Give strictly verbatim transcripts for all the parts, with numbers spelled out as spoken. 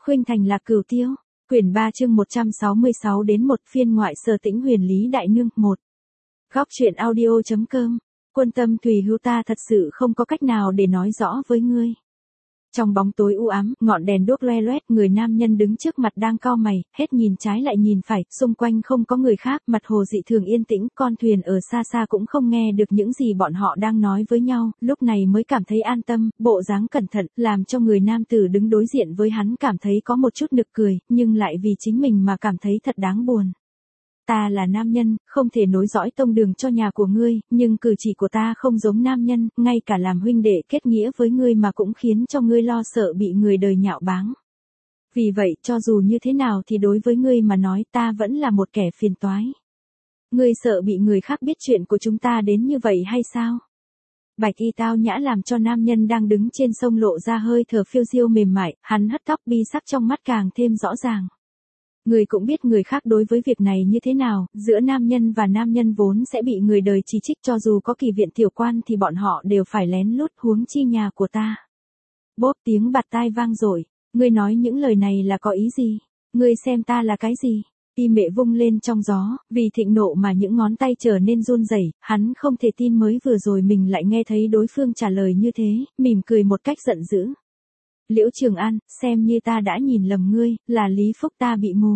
Khuynh Thành Lạc Cửu Tiêu, quyển ba chương một trăm sáu mươi sáu đến một phiên ngoại Sở Tĩnh Huyền Lý Đại Nương, một. Góc truyện audio chấm com, Quân Tâm Tùy Hữu, ta thật sự không có cách nào để nói rõ với ngươi. Trong bóng tối u ám, ngọn đèn đuốc loe loét, người nam nhân đứng trước mặt đang cau mày, hết nhìn trái lại nhìn phải, xung quanh không có người khác, mặt hồ dị thường yên tĩnh, con thuyền ở xa xa cũng không nghe được những gì bọn họ đang nói với nhau, lúc này mới cảm thấy an tâm, bộ dáng cẩn thận, làm cho người nam tử đứng đối diện với hắn cảm thấy có một chút nực cười, nhưng lại vì chính mình mà cảm thấy thật đáng buồn. Ta là nam nhân, không thể nối dõi tông đường cho nhà của ngươi, nhưng cử chỉ của ta không giống nam nhân, ngay cả làm huynh đệ kết nghĩa với ngươi mà cũng khiến cho ngươi lo sợ bị người đời nhạo báng. Vì vậy, cho dù như thế nào thì đối với ngươi mà nói ta vẫn là một kẻ phiền toái. Ngươi sợ bị người khác biết chuyện của chúng ta đến như vậy hay sao? Bạch y tao nhã làm cho nam nhân đang đứng trên sông lộ ra hơi thở phiêu diêu mềm mại, hắn hất tóc bi sắc trong mắt càng thêm rõ ràng. Người cũng biết người khác đối với việc này như thế nào, giữa nam nhân và nam nhân vốn sẽ bị người đời chỉ trích, cho dù có kỳ viện tiểu quan thì bọn họ đều phải lén lút, huống chi nhà của ta. Bốp tiếng bạt tai vang rồi, ngươi nói những lời này là có ý gì? Ngươi xem ta là cái gì? Y mệ vung lên trong gió, vì thịnh nộ mà những ngón tay trở nên run rẩy, hắn không thể tin mới vừa rồi mình lại nghe thấy đối phương trả lời như thế, mỉm cười một cách giận dữ. Liễu Trường An, xem như ta đã nhìn lầm ngươi, là Lý Phúc ta bị mù.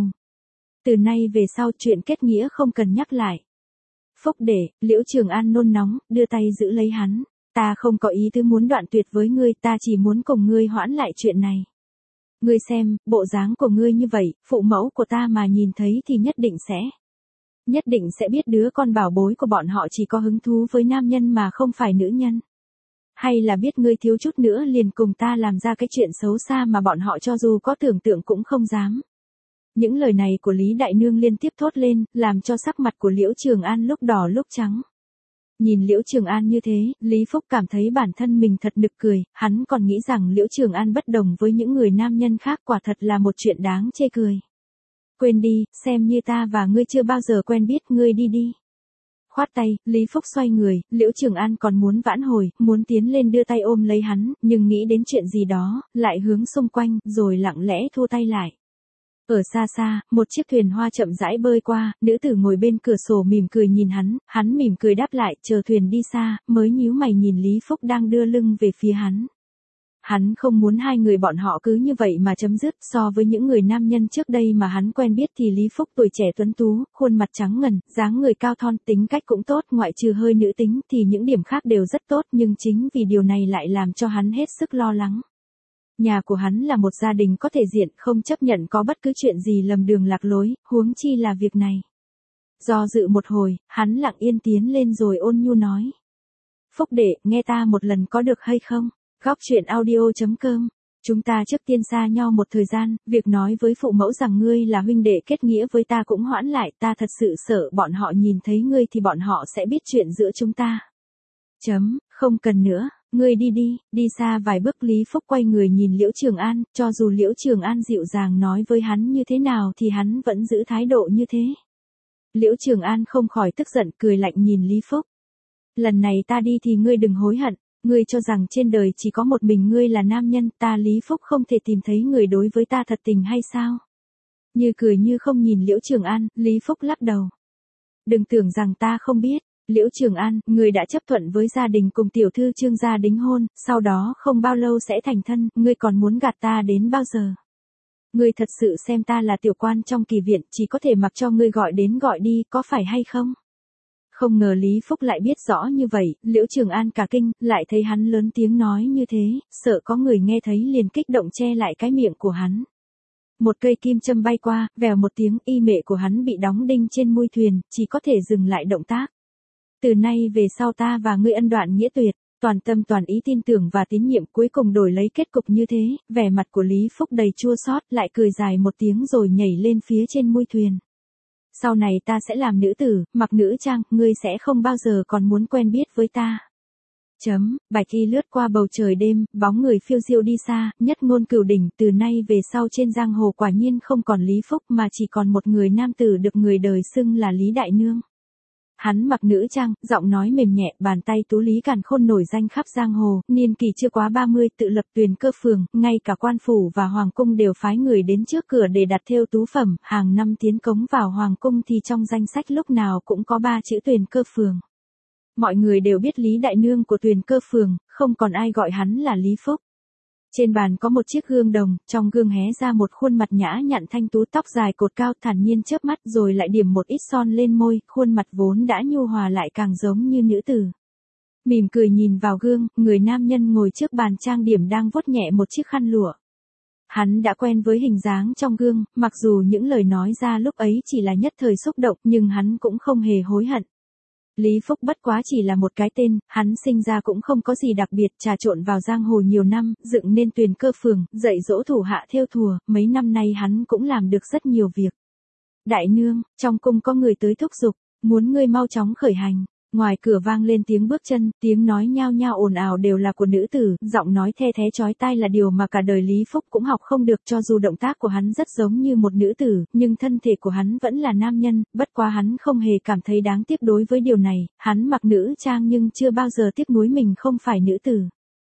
Từ nay về sau chuyện kết nghĩa không cần nhắc lại. Phúc để, Liễu Trường An nôn nóng, đưa tay giữ lấy hắn. Ta không có ý tứ muốn đoạn tuyệt với ngươi, ta chỉ muốn cùng ngươi hoãn lại chuyện này. Ngươi xem, bộ dáng của ngươi như vậy, phụ mẫu của ta mà nhìn thấy thì nhất định sẽ. Nhất định sẽ biết đứa con bảo bối của bọn họ chỉ có hứng thú với nam nhân mà không phải nữ nhân. Hay là biết ngươi thiếu chút nữa liền cùng ta làm ra cái chuyện xấu xa mà bọn họ cho dù có tưởng tượng cũng không dám. Những lời này của Lý Đại Nương liên tiếp thốt lên, làm cho sắc mặt của Liễu Trường An lúc đỏ lúc trắng. Nhìn Liễu Trường An như thế, Lý Phúc cảm thấy bản thân mình thật nực cười, hắn còn nghĩ rằng Liễu Trường An bất đồng với những người nam nhân khác, quả thật là một chuyện đáng chê cười. Quên đi, xem như ta và ngươi chưa bao giờ quen biết, ngươi đi đi. Khoát tay, Lý Phúc xoay người, Liễu Trường An còn muốn vãn hồi, muốn tiến lên đưa tay ôm lấy hắn, nhưng nghĩ đến chuyện gì đó, lại hướng xung quanh, rồi lặng lẽ thu tay lại. Ở xa xa, một chiếc thuyền hoa chậm rãi bơi qua, nữ tử ngồi bên cửa sổ mỉm cười nhìn hắn, hắn mỉm cười đáp lại, chờ thuyền đi xa, mới nhíu mày nhìn Lý Phúc đang đưa lưng về phía hắn. Hắn không muốn hai người bọn họ cứ như vậy mà chấm dứt, so với những người nam nhân trước đây mà hắn quen biết thì Lý Phúc tuổi trẻ tuấn tú, khuôn mặt trắng ngần, dáng người cao thon, tính cách cũng tốt, ngoại trừ hơi nữ tính thì những điểm khác đều rất tốt, nhưng chính vì điều này lại làm cho hắn hết sức lo lắng. Nhà của hắn là một gia đình có thể diện, không chấp nhận có bất cứ chuyện gì lầm đường lạc lối, huống chi là việc này. Do dự một hồi, hắn lặng yên tiến lên rồi ôn nhu nói. Phúc đệ, nghe ta một lần có được hay không? Góc truyện audio chấm com, chúng ta trước tiên xa nhau một thời gian, việc nói với phụ mẫu rằng ngươi là huynh đệ kết nghĩa với ta cũng hoãn lại, ta thật sự sợ bọn họ nhìn thấy ngươi thì bọn họ sẽ biết chuyện giữa chúng ta. Chấm, không cần nữa, ngươi đi đi, đi xa vài bước. Lý Phúc quay người nhìn Liễu Trường An, cho dù Liễu Trường An dịu dàng nói với hắn như thế nào thì hắn vẫn giữ thái độ như thế. Liễu Trường An không khỏi tức giận, cười lạnh nhìn Lý Phúc. Lần này ta đi thì ngươi đừng hối hận. Ngươi cho rằng trên đời chỉ có một mình ngươi là nam nhân, ta Lý Phúc không thể tìm thấy người đối với ta thật tình hay sao? Như cười như không nhìn Liễu Trường An, Lý Phúc lắc đầu. Đừng tưởng rằng ta không biết, Liễu Trường An, ngươi đã chấp thuận với gia đình cùng tiểu thư Trương gia đính hôn, sau đó không bao lâu sẽ thành thân, ngươi còn muốn gạt ta đến bao giờ? Ngươi thật sự xem ta là tiểu quan trong kỳ viện, chỉ có thể mặc cho ngươi gọi đến gọi đi, có phải hay không? Không ngờ Lý Phúc lại biết rõ như vậy, Liễu Trường An cả kinh, lại thấy hắn lớn tiếng nói như thế, sợ có người nghe thấy liền kích động che lại cái miệng của hắn. Một cây kim châm bay qua, vèo một tiếng, y mệ của hắn bị đóng đinh trên mui thuyền, chỉ có thể dừng lại động tác. Từ nay về sau ta và ngươi ân đoạn nghĩa tuyệt, toàn tâm toàn ý tin tưởng và tín nhiệm, cuối cùng đổi lấy kết cục như thế, vẻ mặt của Lý Phúc đầy chua xót, lại cười dài một tiếng rồi nhảy lên phía trên mui thuyền. Sau này ta sẽ làm nữ tử, mặc nữ trang, ngươi sẽ không bao giờ còn muốn quen biết với ta. Chấm, bạch y lướt qua bầu trời đêm, bóng người phiêu diêu đi xa, nhất ngôn cửu đỉnh, từ nay về sau trên giang hồ quả nhiên không còn Lý Phúc mà chỉ còn một người nam tử được người đời xưng là Lý Đại Nương. Hắn mặc nữ trang, giọng nói mềm nhẹ, bàn tay tú lý càn khôn nổi danh khắp giang hồ, niên kỳ chưa quá ba mươi, tự lập Tuyền Cơ Phường, ngay cả quan phủ và hoàng cung đều phái người đến trước cửa để đặt thêu tú phẩm, hàng năm tiến cống vào hoàng cung thì trong danh sách lúc nào cũng có ba chữ Tuyền Cơ Phường. Mọi người đều biết Lý Đại Nương của Tuyền Cơ Phường, không còn ai gọi hắn là Lý Phúc. Trên bàn có một chiếc gương đồng, trong gương hé ra một khuôn mặt nhã nhặn thanh tú, tóc dài cột cao, thản nhiên chớp mắt rồi lại điểm một ít son lên môi, khuôn mặt vốn đã nhu hòa lại càng giống như nữ tử. Mỉm cười nhìn vào gương, người nam nhân ngồi trước bàn trang điểm đang vuốt nhẹ một chiếc khăn lụa. Hắn đã quen với hình dáng trong gương, mặc dù những lời nói ra lúc ấy chỉ là nhất thời xúc động nhưng hắn cũng không hề hối hận. Lý Phúc bất quá chỉ là một cái tên, hắn sinh ra cũng không có gì đặc biệt, trà trộn vào giang hồ nhiều năm, dựng nên Tuyền Cơ Phường, dạy dỗ thủ hạ thêu thùa, mấy năm nay hắn cũng làm được rất nhiều việc. Đại nương, trong cung có người tới thúc giục, muốn ngươi mau chóng khởi hành. Ngoài cửa vang lên tiếng bước chân, tiếng nói nhao nhao ồn ào đều là của nữ tử, giọng nói the thé chói tai là điều mà cả đời Lý Phúc cũng học không được, cho dù động tác của hắn rất giống như một nữ tử, nhưng thân thể của hắn vẫn là nam nhân, bất quá hắn không hề cảm thấy đáng tiếc đối với điều này, hắn mặc nữ trang nhưng chưa bao giờ tiếc nuối mình không phải nữ tử.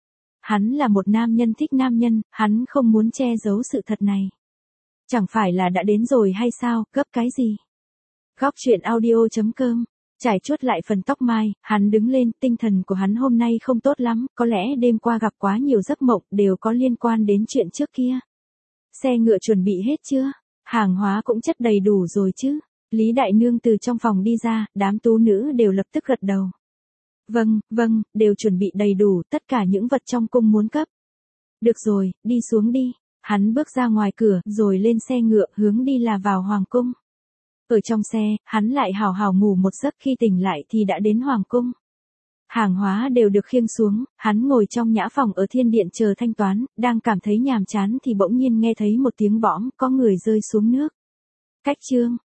Hắn là một nam nhân thích nam nhân, hắn không muốn che giấu sự thật này. Chẳng phải là đã đến rồi hay sao, gấp cái gì? Góc truyện audio chấm com. Trải chuốt lại phần tóc mai, hắn đứng lên, tinh thần của hắn hôm nay không tốt lắm, có lẽ đêm qua gặp quá nhiều giấc mộng, đều có liên quan đến chuyện trước kia. Xe ngựa chuẩn bị hết chưa? Hàng hóa cũng chất đầy đủ rồi chứ? Lý Đại Nương từ trong phòng đi ra, đám tú nữ đều lập tức gật đầu. Vâng, vâng, đều chuẩn bị đầy đủ, tất cả những vật trong cung muốn cấp. Được rồi, đi xuống đi. Hắn bước ra ngoài cửa, rồi lên xe ngựa, hướng đi là vào hoàng cung. Ở trong xe, hắn lại hào hào ngủ một giấc, khi tỉnh lại thì đã đến hoàng cung. Hàng hóa đều được khiêng xuống, hắn ngồi trong nhã phòng ở thiên điện chờ thanh toán, đang cảm thấy nhàm chán thì bỗng nhiên nghe thấy một tiếng bõm, có người rơi xuống nước. Cách chương,